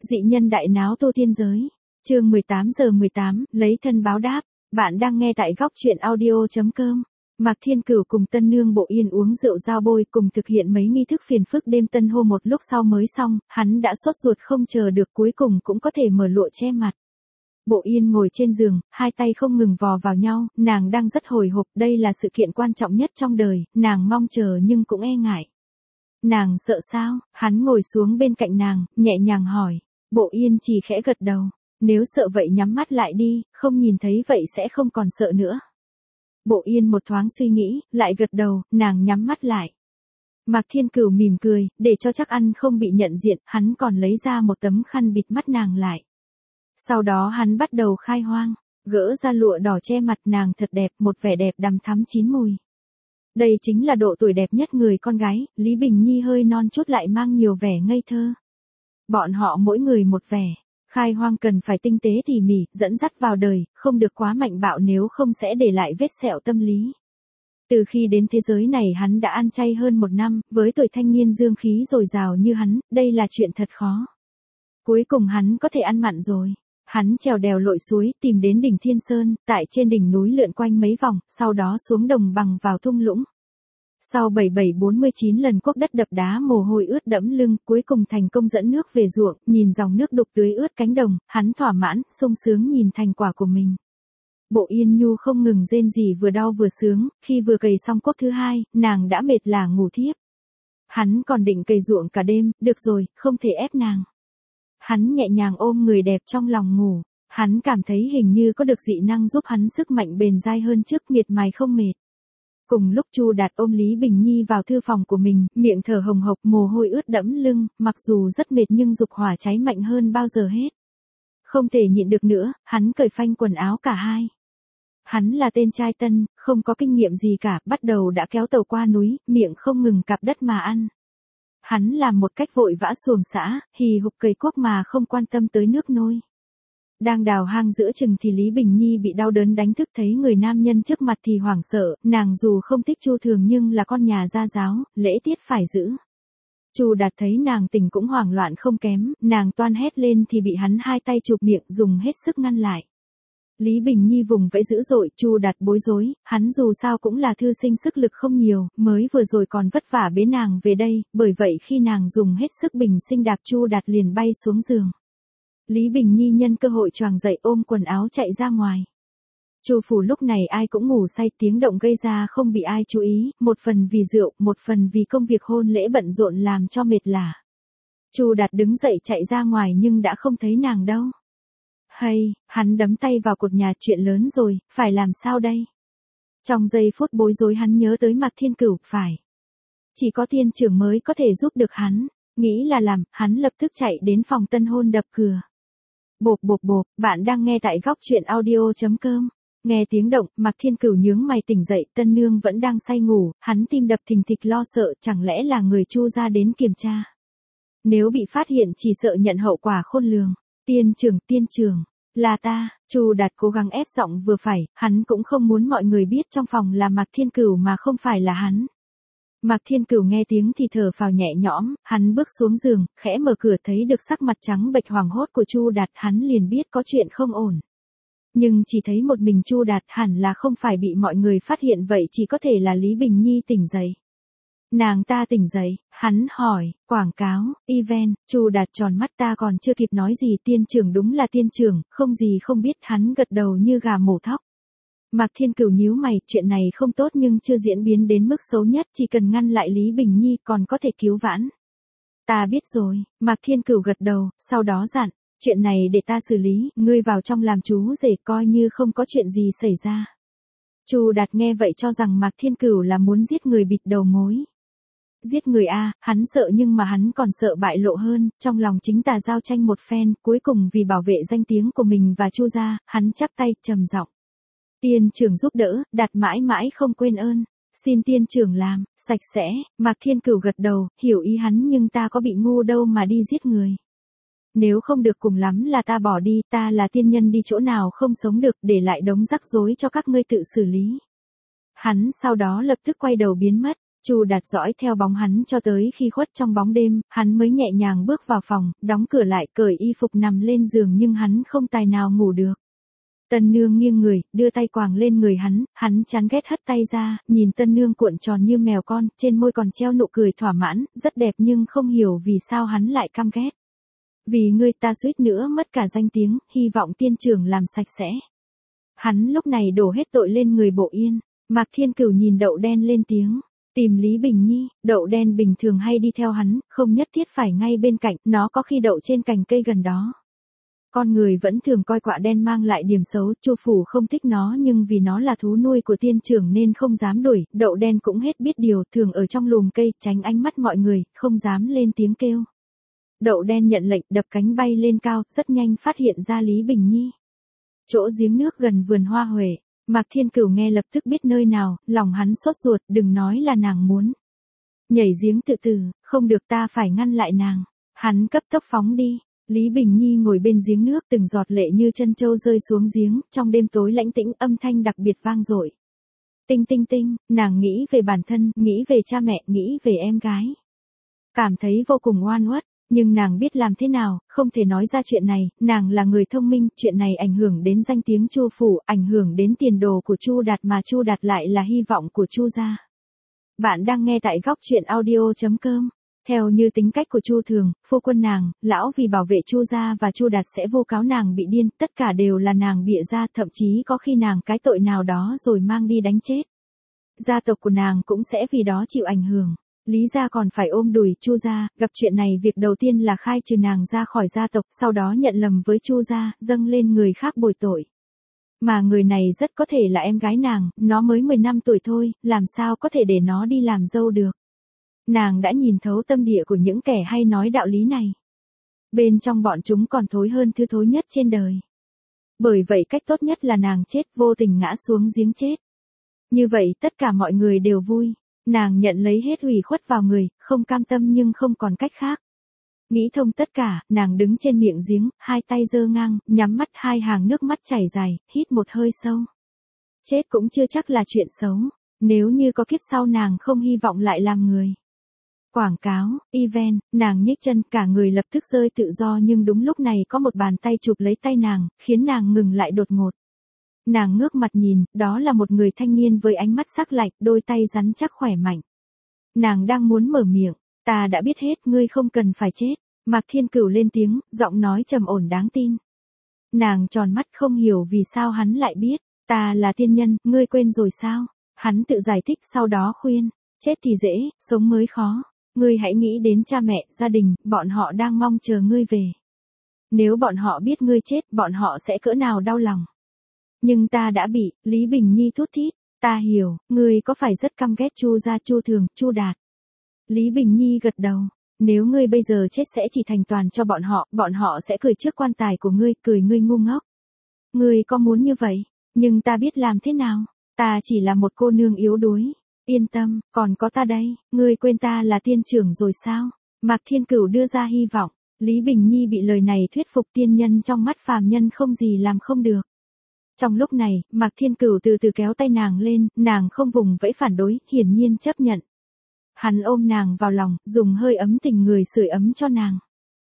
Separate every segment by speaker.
Speaker 1: Dị nhân đại náo tu tiên giới. Chương 18:18, lấy thân báo đáp. Bạn đang nghe tại góc truyện audio.com. Mạc Thiên Cửu cùng Tân Nương Bộ Yên uống rượu giao bôi cùng thực hiện mấy nghi thức phiền phức đêm tân hôn một lúc sau mới xong, hắn đã sốt ruột không chờ được cuối cùng cũng có thể mở lụa che mặt. Bộ Yên ngồi trên giường, hai tay không ngừng vò vào nhau, nàng đang rất hồi hộp, đây là sự kiện quan trọng nhất trong đời, nàng mong chờ nhưng cũng e ngại. Nàng sợ sao? Hắn ngồi xuống bên cạnh nàng, nhẹ nhàng hỏi. Bộ Yên chỉ khẽ gật đầu. Nếu sợ vậy nhắm mắt lại đi, không nhìn thấy vậy sẽ không còn sợ nữa. Bộ Yên một thoáng suy nghĩ, lại gật đầu, nàng nhắm mắt lại. Mạc Thiên Cửu mỉm cười, để cho chắc ăn không bị nhận diện, hắn còn lấy ra một tấm khăn bịt mắt nàng lại. Sau đó hắn bắt đầu khai hoang, gỡ ra lụa đỏ che mặt nàng thật đẹp, một vẻ đẹp đằm thắm chín mùi. Đây chính là độ tuổi đẹp nhất người con gái, Lý Bình Nhi hơi non chút lại mang nhiều vẻ ngây thơ. Bọn họ mỗi người một vẻ, khai hoang cần phải tinh tế tỉ mỉ, dẫn dắt vào đời, không được quá mạnh bạo nếu không sẽ để lại vết sẹo tâm lý. Từ khi đến thế giới này hắn đã ăn chay hơn 1 năm, với tuổi thanh niên dương khí dồi dào như hắn, đây là chuyện thật khó. Cuối cùng hắn có thể ăn mặn rồi. Hắn trèo đèo lội suối, tìm đến đỉnh Thiên Sơn, tại trên đỉnh núi lượn quanh mấy vòng, sau đó xuống đồng bằng vào thung lũng. Sau 7749 lần cuốc đất đập đá mồ hôi ướt đẫm lưng, cuối cùng thành công dẫn nước về ruộng, nhìn dòng nước đục tưới ướt cánh đồng, hắn thỏa mãn, sung sướng nhìn thành quả của mình. Bộ Yên Nhu không ngừng rên rỉ vừa đau vừa sướng, khi vừa cày xong cuốc thứ 2, nàng đã mệt lả ngủ thiếp. Hắn còn định cày ruộng cả đêm, được rồi, không thể ép nàng. Hắn nhẹ nhàng ôm người đẹp trong lòng ngủ, hắn cảm thấy hình như có được dị năng giúp hắn sức mạnh bền dai hơn trước, miệt mài không mệt. Cùng lúc Chu Đạt ôm Lý Bình Nhi vào thư phòng của mình, miệng thở hồng hộc, mồ hôi ướt đẫm lưng, mặc dù rất mệt nhưng dục hỏa cháy mạnh hơn bao giờ hết. Không thể nhịn được nữa, hắn cởi phanh quần áo cả hai. Hắn là tên trai tân, không có kinh nghiệm gì cả, bắt đầu đã kéo tàu qua núi, miệng không ngừng cạp đất mà ăn. Hắn làm một cách vội vã xuồng xã, hì hục cày cuốc mà không quan tâm tới nước nôi. Đang đào hang giữa chừng thì Lý Bình Nhi bị đau đớn đánh thức, thấy người nam nhân trước mặt thì hoảng sợ, nàng dù không thích Chu Thường nhưng là con nhà gia giáo, lễ tiết phải giữ. Chu Đạt thấy nàng tỉnh cũng hoảng loạn không kém, nàng toan hét lên thì bị hắn hai tay chụp miệng, dùng hết sức ngăn lại. Lý Bình Nhi vùng vẫy dữ dội, Chu Đạt bối rối, hắn dù sao cũng là thư sinh sức lực không nhiều, mới vừa rồi còn vất vả bế nàng về đây, bởi vậy khi nàng dùng hết sức bình sinh đạp Chu Đạt liền bay xuống giường. Lý Bình Nhi nhân cơ hội choàng dậy ôm quần áo chạy ra ngoài. Chu phủ lúc này ai cũng ngủ say, tiếng động gây ra không bị ai chú ý, một phần vì rượu, một phần vì công việc hôn lễ bận rộn làm cho mệt lả. Chu Đạt đứng dậy chạy ra ngoài nhưng đã không thấy nàng đâu. Hay, hắn đấm tay vào cột nhà, chuyện lớn rồi, phải làm sao đây? Trong giây phút bối rối hắn nhớ tới Mạc Thiên Cửu, phải. Chỉ có tiên trưởng mới có thể giúp được hắn, nghĩ là làm, hắn lập tức chạy đến phòng tân hôn đập cửa. Bộp bộp bộp, bạn đang nghe tại góc truyện audio.com. Nghe tiếng động, Mạc Thiên Cửu nhướng mày tỉnh dậy, Tân Nương vẫn đang say ngủ, hắn tim đập thình thịch lo sợ, chẳng lẽ là người Chu gia đến kiểm tra. Nếu bị phát hiện chỉ sợ nhận hậu quả khôn lường. Tiên trưởng, là ta. Chu Đạt cố gắng ép giọng vừa phải, hắn cũng không muốn mọi người biết trong phòng là Mạc Thiên Cửu mà không phải là hắn. Mạc Thiên Cửu nghe tiếng thì thở phào nhẹ nhõm, hắn bước xuống giường, khẽ mở cửa thấy được sắc mặt trắng bệch hoảng hốt của Chu Đạt, hắn liền biết có chuyện không ổn. Nhưng chỉ thấy một mình Chu Đạt, hẳn là không phải bị mọi người phát hiện, vậy chỉ có thể là Lý Bình Nhi tỉnh dậy. Nàng ta tỉnh dậy, hắn hỏi, quảng cáo, event, Chu Đạt tròn mắt, ta còn chưa kịp nói gì, tiên trưởng đúng là tiên trưởng, không gì không biết, hắn gật đầu như gà mổ thóc. Mạc Thiên Cửu nhíu mày, chuyện này không tốt nhưng chưa diễn biến đến mức xấu nhất, chỉ cần ngăn lại Lý Bình Nhi còn có thể cứu vãn. Ta biết rồi, Mạc Thiên Cửu gật đầu, sau đó dặn, chuyện này để ta xử lý, ngươi vào trong làm chú rể coi như không có chuyện gì xảy ra. Chu Đạt nghe vậy cho rằng Mạc Thiên Cửu là muốn giết người bịt đầu mối. Giết người a, hắn sợ nhưng mà hắn còn sợ bại lộ hơn, trong lòng chính tà giao tranh một phen, cuối cùng vì bảo vệ danh tiếng của mình và Chu gia, hắn chắp tay trầm giọng. Tiên trưởng giúp đỡ, Đạt mãi mãi không quên ơn. Xin tiên trưởng làm, sạch sẽ. Mạc Thiên Cửu gật đầu, hiểu ý hắn nhưng ta có bị ngu đâu mà đi giết người. Nếu không được cùng lắm là ta bỏ đi, ta là tiên nhân đi chỗ nào không sống được, để lại đống rắc rối cho các ngươi tự xử lý. Hắn sau đó lập tức quay đầu biến mất. Chu Đạt dõi theo bóng hắn cho tới khi khuất trong bóng đêm, hắn mới nhẹ nhàng bước vào phòng, đóng cửa lại, cởi y phục nằm lên giường nhưng hắn không tài nào ngủ được. Tân nương nghiêng người, đưa tay quàng lên người hắn chán ghét hất tay ra, nhìn tân nương cuộn tròn như mèo con, trên môi còn treo nụ cười thỏa mãn, rất đẹp nhưng không hiểu vì sao hắn lại căm ghét. Vì ngươi ta suýt nữa mất cả danh tiếng, hy vọng tiên trưởng làm sạch sẽ. Hắn lúc này đổ hết tội lên người Bộ Yên. Mạc Thiên Cửu nhìn Đậu Đen lên tiếng. Tìm Lý Bình Nhi, Đậu Đen bình thường hay đi theo hắn, không nhất thiết phải ngay bên cạnh, nó có khi đậu trên cành cây gần đó. Con người vẫn thường coi quạ đen mang lại điểm xấu, Chu phủ không thích nó nhưng vì nó là thú nuôi của tiên trưởng nên không dám đuổi, Đậu Đen cũng hết biết điều, thường ở trong lùm cây, tránh ánh mắt mọi người, không dám lên tiếng kêu. Đậu Đen nhận lệnh, đập cánh bay lên cao, rất nhanh phát hiện ra Lý Bình Nhi. Chỗ giếng nước gần vườn hoa huệ, Mạc Thiên Cửu nghe lập tức biết nơi nào, lòng hắn sốt ruột, đừng nói là nàng muốn nhảy giếng tự tử, không được, ta phải ngăn lại nàng. Hắn cấp tốc phóng đi. Lý Bình Nhi ngồi bên giếng nước, từng giọt lệ như chân châu rơi xuống giếng, trong đêm tối lãnh tĩnh, âm thanh đặc biệt vang dội. Tinh tinh tinh, nàng nghĩ về bản thân, nghĩ về cha mẹ, nghĩ về em gái. Cảm thấy vô cùng oan uất, nhưng nàng biết làm thế nào, không thể nói ra chuyện này, nàng là người thông minh, chuyện này ảnh hưởng đến danh tiếng Chu phủ, ảnh hưởng đến tiền đồ của Chu Đạt mà Chu Đạt lại là hy vọng của Chu gia. Bạn đang nghe tại góc truyện audio.com. Theo như tính cách của Chu Thường, phu quân nàng, lão vì bảo vệ Chu gia và Chu Đạt sẽ vu cáo nàng bị điên, tất cả đều là nàng bịa ra, thậm chí có khi nàng cái tội nào đó rồi mang đi đánh chết. Gia tộc của nàng cũng sẽ vì đó chịu ảnh hưởng. Lý gia còn phải ôm đùi Chu gia, gặp chuyện này việc đầu tiên là khai trừ nàng ra khỏi gia tộc, sau đó nhận lầm với Chu gia, dâng lên người khác bồi tội. Mà người này rất có thể là em gái nàng, nó mới 10 năm tuổi thôi, làm sao có thể để nó đi làm dâu được. Nàng đã nhìn thấu tâm địa của những kẻ hay nói đạo lý này. Bên trong bọn chúng còn thối hơn thứ thối nhất trên đời. Bởi vậy cách tốt nhất là nàng chết, vô tình ngã xuống giếng chết. Như vậy tất cả mọi người đều vui. Nàng nhận lấy hết ủy khuất vào người, không cam tâm nhưng không còn cách khác. Nghĩ thông tất cả, nàng đứng trên miệng giếng, hai tay giơ ngang, nhắm mắt, hai hàng nước mắt chảy dài, hít một hơi sâu. Chết cũng chưa chắc là chuyện xấu, nếu như có kiếp sau nàng không hy vọng lại làm người. Quảng cáo, event, nàng nhích chân, cả người lập tức rơi tự do nhưng đúng lúc này có một bàn tay chụp lấy tay nàng, khiến nàng ngừng lại đột ngột. Nàng ngước mặt nhìn, đó là một người thanh niên với ánh mắt sắc lạnh, đôi tay rắn chắc khỏe mạnh. Nàng đang muốn mở miệng, ta đã biết hết, ngươi không cần phải chết. Mạc Thiên Cửu lên tiếng, giọng nói trầm ổn đáng tin. Nàng tròn mắt không hiểu vì sao hắn lại biết, ta là tiên nhân, ngươi quên rồi sao? Hắn tự giải thích sau đó khuyên, chết thì dễ, sống mới khó. Ngươi hãy nghĩ đến cha mẹ, gia đình, bọn họ đang mong chờ ngươi về. Nếu bọn họ biết ngươi chết, bọn họ sẽ cỡ nào đau lòng. Nhưng ta đã bị, Lý Bình Nhi thút thít, ta hiểu, ngươi có phải rất căm ghét Chu gia, Chu Thường, Chu Đạt. Lý Bình Nhi gật đầu, nếu ngươi bây giờ chết sẽ chỉ thành toàn cho bọn họ sẽ cười trước quan tài của ngươi, cười ngươi ngu ngốc. Ngươi có muốn như vậy, nhưng ta biết làm thế nào, ta chỉ là một cô nương yếu đuối. Yên tâm, còn có ta đây, ngươi quên ta là tiên trưởng rồi sao? Mạc Thiên Cửu đưa ra hy vọng, Lý Bình Nhi bị lời này thuyết phục, tiên nhân trong mắt phàm nhân không gì làm không được. Trong lúc này, Mạc Thiên Cửu từ từ kéo tay nàng lên, nàng không vùng vẫy phản đối, hiển nhiên chấp nhận. Hắn ôm nàng vào lòng, dùng hơi ấm tình người sưởi ấm cho nàng.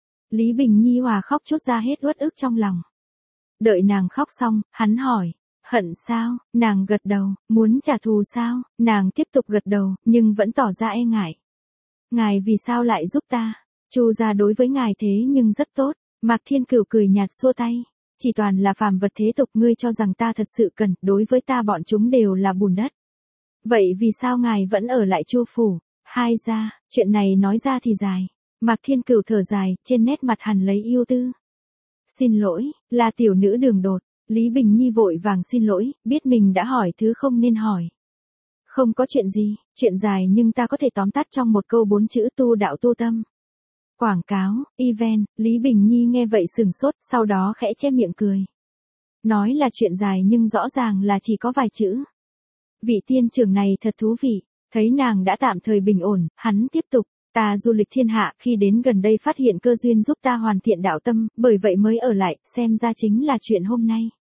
Speaker 1: Lý Bình Nhi hòa khóc trút ra hết uất ức trong lòng. Đợi nàng khóc xong, hắn hỏi, hận sao? Nàng gật đầu, muốn trả thù sao? Nàng tiếp tục gật đầu, nhưng vẫn tỏ ra e ngại. Ngài vì sao lại giúp ta? Chu gia đối với ngài thế nhưng rất tốt. Mạc Thiên Cửu cười nhạt xua tay. Chỉ toàn là phàm vật thế tục, ngươi cho rằng ta thật sự cần, đối với ta bọn chúng đều là bùn đất. Vậy vì sao ngài vẫn ở lại Chu phủ? Hai gia, chuyện này nói ra thì dài. Mạc Thiên Cửu thở dài, trên nét mặt hằn lấy ưu tư. Xin lỗi, là tiểu nữ đường đột. Lý Bình Nhi vội vàng xin lỗi, biết mình đã hỏi thứ không nên hỏi. Không có chuyện gì, chuyện dài nhưng ta có thể tóm tắt trong một câu 4 chữ: tu đạo tu tâm. Quảng cáo, event, Lý Bình Nhi nghe vậy sừng sốt, sau đó khẽ che miệng cười. Nói là chuyện dài nhưng rõ ràng là chỉ có vài chữ. Vị tiên trưởng này thật thú vị, thấy nàng đã tạm thời bình ổn, hắn tiếp tục. Ta du lịch thiên hạ, khi đến gần đây phát hiện cơ duyên giúp ta hoàn thiện đạo tâm, bởi vậy mới ở lại, xem ra chính là chuyện hôm nay.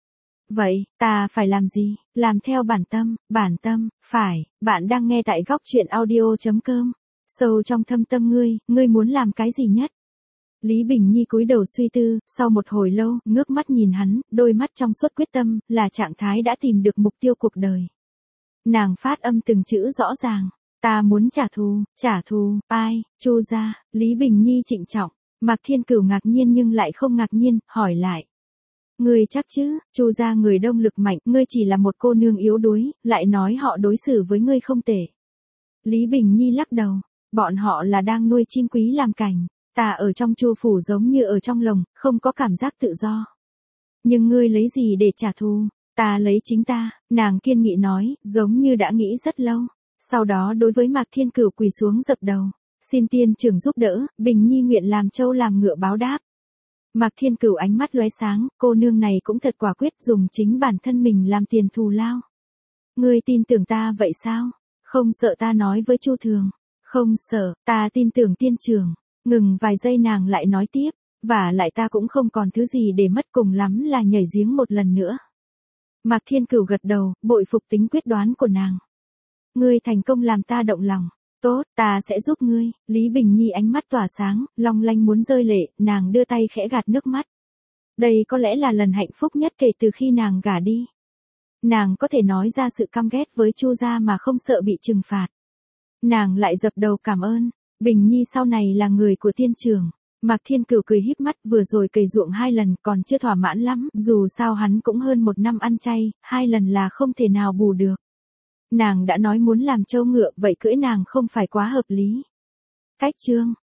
Speaker 1: Vậy, ta phải làm gì? Làm theo bản tâm, phải, bạn đang nghe tại góc chuyện audio.com. Sâu trong thâm tâm ngươi muốn làm cái gì nhất? Lý Bình Nhi cúi đầu suy tư, sau một hồi lâu, ngước mắt nhìn hắn, đôi mắt trong suốt quyết tâm, là trạng thái đã tìm được mục tiêu cuộc đời. Nàng phát âm từng chữ rõ ràng, ta muốn trả thù, ai, Chu gia. Lý Bình Nhi trịnh trọng, Mạc Thiên Cửu ngạc nhiên nhưng lại không ngạc nhiên, hỏi lại. Ngươi chắc chứ, Chu gia người đông lực mạnh, ngươi chỉ là một cô nương yếu đuối, lại nói họ đối xử với ngươi không tệ. Lý Bình Nhi lắc đầu, bọn họ là đang nuôi chim quý làm cảnh, ta ở trong Chu phủ giống như ở trong lồng, không có cảm giác tự do. Nhưng ngươi lấy gì để trả thù? Ta lấy chính ta, nàng kiên nghị nói, giống như đã nghĩ rất lâu. Sau đó đối với Mạc Thiên Cửu quỳ xuống dập đầu, xin tiên trưởng giúp đỡ, Bình Nhi nguyện làm trâu làm ngựa báo đáp. Mạc Thiên Cửu ánh mắt lóe sáng, cô nương này cũng thật quả quyết, dùng chính bản thân mình làm tiền thù lao. Ngươi tin tưởng ta vậy sao? Không sợ ta nói với Chu Thường? Không sợ, ta tin tưởng tiên trưởng. Ngừng vài giây nàng lại nói tiếp, và lại ta cũng không còn thứ gì để mất, cùng lắm là nhảy giếng một lần nữa. Mạc Thiên Cửu gật đầu, bội phục tính quyết đoán của nàng. Ngươi thành công làm ta động lòng. Tốt, ta sẽ giúp ngươi. Lý Bình Nhi ánh mắt tỏa sáng, long lanh muốn rơi lệ, nàng đưa tay khẽ gạt nước mắt. Đây có lẽ là lần hạnh phúc nhất kể từ khi nàng gả đi. Nàng có thể nói ra sự căm ghét với Chu gia mà không sợ bị trừng phạt. Nàng lại dập đầu cảm ơn. Bình Nhi sau này là người của tiên trưởng. Mạc Thiên Cửu cười híp mắt, vừa rồi cày ruộng 2 lần còn chưa thỏa mãn lắm, dù sao hắn cũng hơn 1 năm ăn chay, 2 lần là không thể nào bù được. Nàng đã nói muốn làm trâu ngựa, vậy cưỡi nàng không phải quá hợp lý. Cách chương